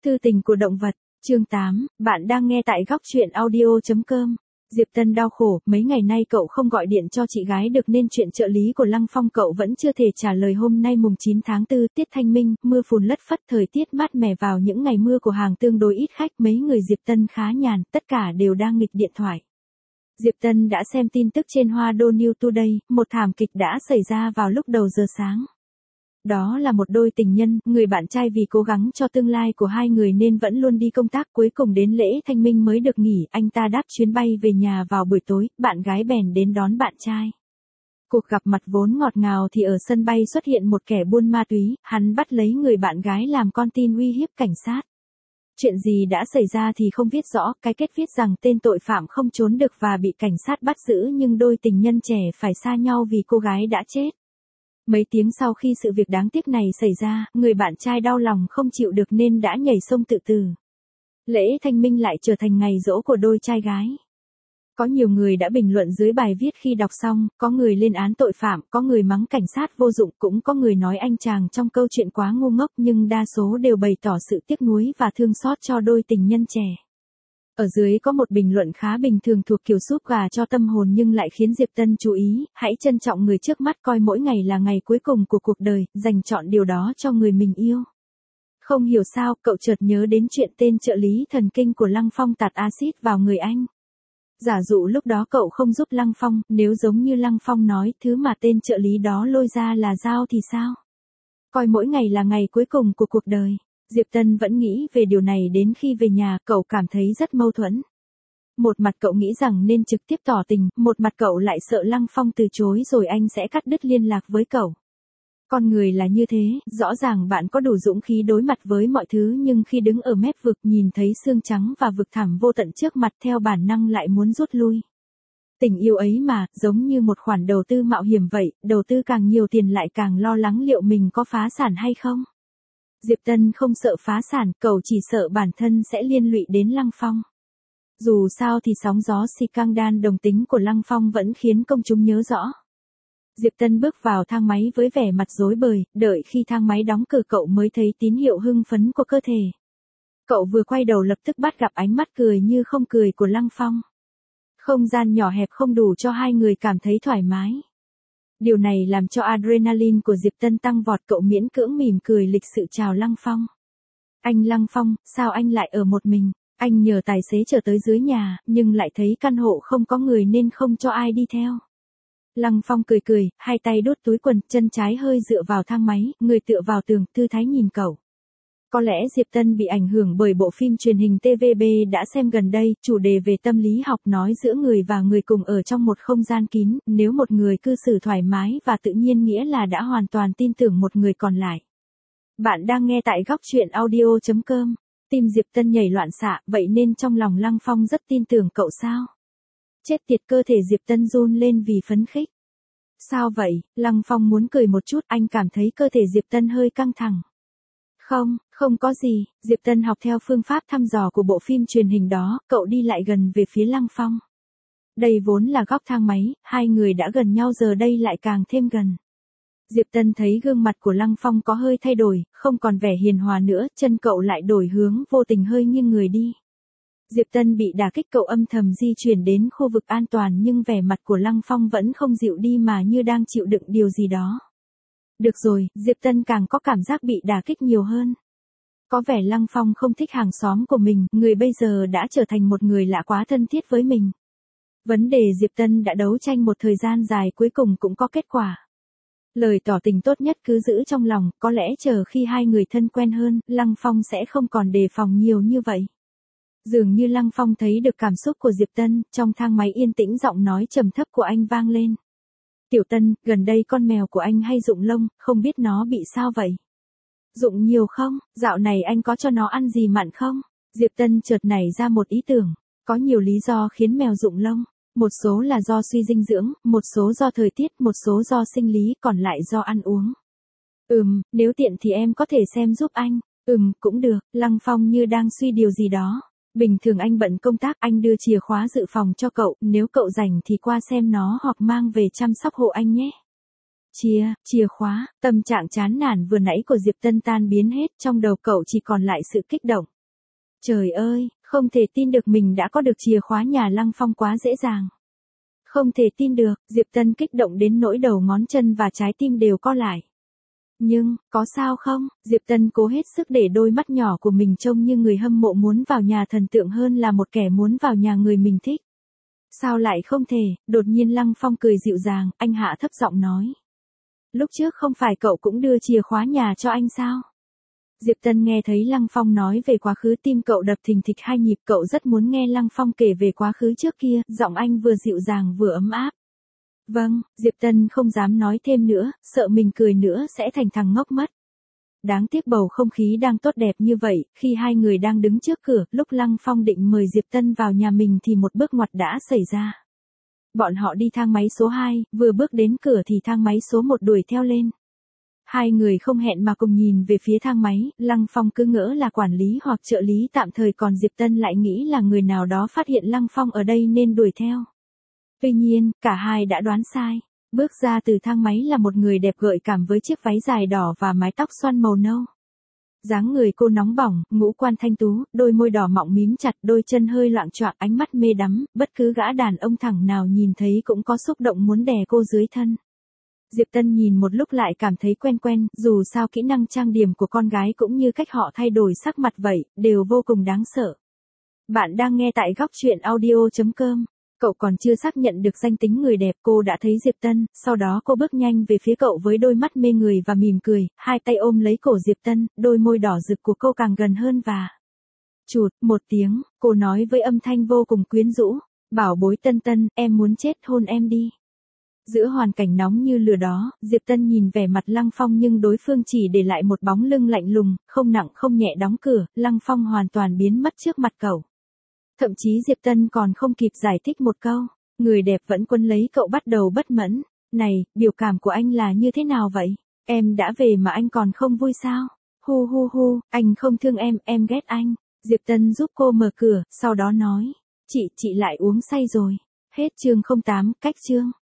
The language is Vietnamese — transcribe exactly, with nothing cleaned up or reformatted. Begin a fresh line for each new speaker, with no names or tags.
Thư tình của động vật, chương tám, bạn đang nghe tại góc truyện audio chấm com. Diệp Tân đau khổ, mấy ngày nay cậu không gọi điện cho chị gái được nên chuyện trợ lý của Lăng Phong cậu vẫn chưa thể trả lời. Hôm nay mùng chín tháng tư, tiết thanh minh, mưa phùn lất phất, thời tiết mát mẻ. Vào những ngày mưa của hàng tương đối ít khách, mấy người Diệp Tân khá nhàn, tất cả đều đang nghịch điện thoại. Diệp Tân đã xem tin tức trên Hoa Đô New Today, một thảm kịch đã xảy ra vào lúc đầu giờ sáng. Đó là một đôi tình nhân, người bạn trai vì cố gắng cho tương lai của hai người nên vẫn luôn đi công tác, cuối cùng đến lễ thanh minh mới được nghỉ. Anh ta đáp chuyến bay về nhà vào buổi tối, bạn gái bèn đến đón bạn trai. Cuộc gặp mặt vốn ngọt ngào thì ở sân bay xuất hiện một kẻ buôn ma túy, hắn bắt lấy người bạn gái làm con tin uy hiếp cảnh sát. Chuyện gì đã xảy ra thì không viết rõ, cái kết viết rằng tên tội phạm không trốn được và bị cảnh sát bắt giữ, nhưng đôi tình nhân trẻ phải xa nhau vì cô gái đã chết. Mấy tiếng sau khi sự việc đáng tiếc này xảy ra, người bạn trai đau lòng không chịu được nên đã nhảy sông tự tử. Lễ thanh minh lại trở thành ngày giỗ của đôi trai gái. Có nhiều người đã bình luận dưới bài viết khi đọc xong, có người lên án tội phạm, có người mắng cảnh sát vô dụng, cũng có người nói anh chàng trong câu chuyện quá ngu ngốc, nhưng đa số đều bày tỏ sự tiếc nuối và thương xót cho đôi tình nhân trẻ. Ở dưới có một bình luận khá bình thường thuộc kiểu súp gà cho tâm hồn nhưng lại khiến Diệp Tân chú ý, hãy trân trọng người trước mắt, coi mỗi ngày là ngày cuối cùng của cuộc đời, dành chọn điều đó cho người mình yêu. Không hiểu sao, cậu chợt nhớ đến chuyện tên trợ lý thần kinh của Lăng Phong tạt axit vào người anh. Giả dụ lúc đó cậu không giúp Lăng Phong, nếu giống như Lăng Phong nói, thứ mà tên trợ lý đó lôi ra là dao thì sao? Coi mỗi ngày là ngày cuối cùng của cuộc đời. Diệp Tân vẫn nghĩ về điều này đến khi về nhà, cậu cảm thấy rất mâu thuẫn. Một mặt cậu nghĩ rằng nên trực tiếp tỏ tình, một mặt cậu lại sợ Lăng Phong từ chối rồi anh sẽ cắt đứt liên lạc với cậu. Con người là như thế, rõ ràng bạn có đủ dũng khí đối mặt với mọi thứ nhưng khi đứng ở mép vực nhìn thấy xương trắng và vực thẳm vô tận trước mặt theo bản năng lại muốn rút lui. Tình yêu ấy mà, giống như một khoản đầu tư mạo hiểm vậy, đầu tư càng nhiều tiền lại càng lo lắng liệu mình có phá sản hay không. Diệp Tân không sợ phá sản, cậu chỉ sợ bản thân sẽ liên lụy đến Lăng Phong. Dù sao thì sóng gió scandal đồng tính của Lăng Phong vẫn khiến công chúng nhớ rõ. Diệp Tân bước vào thang máy với vẻ mặt rối bời, đợi khi thang máy đóng cửa cậu mới thấy tín hiệu hưng phấn của cơ thể. Cậu vừa quay đầu lập tức bắt gặp ánh mắt cười như không cười của Lăng Phong. Không gian nhỏ hẹp không đủ cho hai người cảm thấy thoải mái. Điều này làm cho adrenaline của Diệp Tân tăng vọt, cậu miễn cưỡng mỉm cười lịch sự chào Lăng Phong. Anh Lăng Phong, sao anh lại ở một mình? Anh nhờ tài xế chở tới dưới nhà, nhưng lại thấy căn hộ không có người nên không cho ai đi theo. Lăng Phong cười cười, hai tay đút túi quần, chân trái hơi dựa vào thang máy, người tựa vào tường, thư thái nhìn cậu. Có lẽ Diệp Tân bị ảnh hưởng bởi bộ phim truyền hình tê vê bê đã xem gần đây, chủ đề về tâm lý học nói giữa người và người cùng ở trong một không gian kín, nếu một người cư xử thoải mái và tự nhiên nghĩa là đã hoàn toàn tin tưởng một người còn lại. Bạn đang nghe tại góc truyện audio chấm com. Tim Diệp Tân nhảy loạn xạ, vậy nên trong lòng Lăng Phong rất tin tưởng cậu sao? Chết tiệt, cơ thể Diệp Tân run lên vì phấn khích. Sao vậy? Lăng Phong muốn cười một chút, anh cảm thấy cơ thể Diệp Tân hơi căng thẳng. Không, không có gì, Diệp Tân học theo phương pháp thăm dò của bộ phim truyền hình đó, cậu đi lại gần về phía Lăng Phong. Đây vốn là góc thang máy, hai người đã gần nhau giờ đây lại càng thêm gần. Diệp Tân thấy gương mặt của Lăng Phong có hơi thay đổi, không còn vẻ hiền hòa nữa, chân cậu lại đổi hướng, vô tình hơi nghiêng người đi. Diệp Tân bị đả kích, cậu âm thầm di chuyển đến khu vực an toàn nhưng vẻ mặt của Lăng Phong vẫn không dịu đi mà như đang chịu đựng điều gì đó. Được rồi, Diệp Tân càng có cảm giác bị đả kích nhiều hơn. Có vẻ Lăng Phong không thích hàng xóm của mình, người bây giờ đã trở thành một người lạ quá thân thiết với mình. Vấn đề Diệp Tân đã đấu tranh một thời gian dài cuối cùng cũng có kết quả. Lời tỏ tình tốt nhất cứ giữ trong lòng, có lẽ chờ khi hai người thân quen hơn, Lăng Phong sẽ không còn đề phòng nhiều như vậy. Dường như Lăng Phong thấy được cảm xúc của Diệp Tân, trong thang máy yên tĩnh giọng nói trầm thấp của anh vang lên. Tiểu Tân, gần đây con mèo của anh hay rụng lông, không biết nó bị sao vậy? Rụng nhiều không? Dạo này anh có cho nó ăn gì mặn không? Diệp Tân chợt nảy ra một ý tưởng. Có nhiều lý do khiến mèo rụng lông. Một số là do suy dinh dưỡng, một số do thời tiết, một số do sinh lý, còn lại do ăn uống. Ừm, nếu tiện thì em có thể xem giúp anh. Ừm, cũng được, Lăng Phong như đang suy điều gì đó. Bình thường anh bận công tác, anh đưa chìa khóa dự phòng cho cậu, nếu cậu rảnh thì qua xem nó hoặc mang về chăm sóc hộ anh nhé. Chìa, chìa khóa, tâm trạng chán nản vừa nãy của Diệp Tân tan biến hết, trong đầu cậu chỉ còn lại sự kích động. Trời ơi, không thể tin được mình đã có được chìa khóa nhà Lăng Phong quá dễ dàng. Không thể tin được, Diệp Tân kích động đến nỗi đầu ngón chân và trái tim đều co lại. Nhưng, có sao không? Diệp Tân cố hết sức để đôi mắt nhỏ của mình trông như người hâm mộ muốn vào nhà thần tượng hơn là một kẻ muốn vào nhà người mình thích. Sao lại không thể? Đột nhiên Lăng Phong cười dịu dàng, anh hạ thấp giọng nói. Lúc trước không phải cậu cũng đưa chìa khóa nhà cho anh sao? Diệp Tân nghe thấy Lăng Phong nói về quá khứ, tim cậu đập thình thịch hai nhịp, cậu rất muốn nghe Lăng Phong kể về quá khứ trước kia, giọng anh vừa dịu dàng vừa ấm áp. Vâng, Diệp Tân không dám nói thêm nữa, sợ mình cười nữa sẽ thành thằng ngốc mất. Đáng tiếc bầu không khí đang tốt đẹp như vậy, khi hai người đang đứng trước cửa, lúc Lăng Phong định mời Diệp Tân vào nhà mình thì một bước ngoặt đã xảy ra. Bọn họ đi thang máy số hai, vừa bước đến cửa thì thang máy số một đuổi theo lên. Hai người không hẹn mà cùng nhìn về phía thang máy, Lăng Phong cứ ngỡ là quản lý hoặc trợ lý tạm thời, còn Diệp Tân lại nghĩ là người nào đó phát hiện Lăng Phong ở đây nên đuổi theo. Tuy nhiên, cả hai đã đoán sai. Bước ra từ thang máy là một người đẹp gợi cảm với chiếc váy dài đỏ và mái tóc xoăn màu nâu. Dáng người cô nóng bỏng, ngũ quan thanh tú, đôi môi đỏ mọng mím chặt, đôi chân hơi loạng choạng, ánh mắt mê đắm, bất cứ gã đàn ông thẳng nào nhìn thấy cũng có xúc động muốn đè cô dưới thân. Diệp Tân nhìn một lúc lại cảm thấy quen quen, dù sao kỹ năng trang điểm của con gái cũng như cách họ thay đổi sắc mặt vậy, đều vô cùng đáng sợ. Bạn đang nghe tại góc truyện audio chấm com. Cậu còn chưa xác nhận được danh tính người đẹp, cô đã thấy Diệp Tân, sau đó cô bước nhanh về phía cậu với đôi mắt mê người và mỉm cười, hai tay ôm lấy cổ Diệp Tân, đôi môi đỏ rực của cô càng gần hơn và... Chụt, một tiếng, cô nói với âm thanh vô cùng quyến rũ, bảo bối Tân Tân, em muốn chết, hôn em đi. Giữa hoàn cảnh nóng như lửa đó, Diệp Tân nhìn vẻ mặt Lăng Phong nhưng đối phương chỉ để lại một bóng lưng lạnh lùng, không nặng không nhẹ đóng cửa, Lăng Phong hoàn toàn biến mất trước mặt cậu. Thậm chí Diệp Tân còn không kịp giải thích một câu, người đẹp vẫn quấn lấy cậu bắt đầu bất mẫn. Này, biểu cảm của anh là như thế nào vậy? Em đã về mà anh còn không vui sao? Hu hu hu, anh không thương em, em ghét anh. Diệp Tân giúp cô mở cửa, sau đó nói, chị, chị lại uống say rồi. Hết chương không tám, cách chương.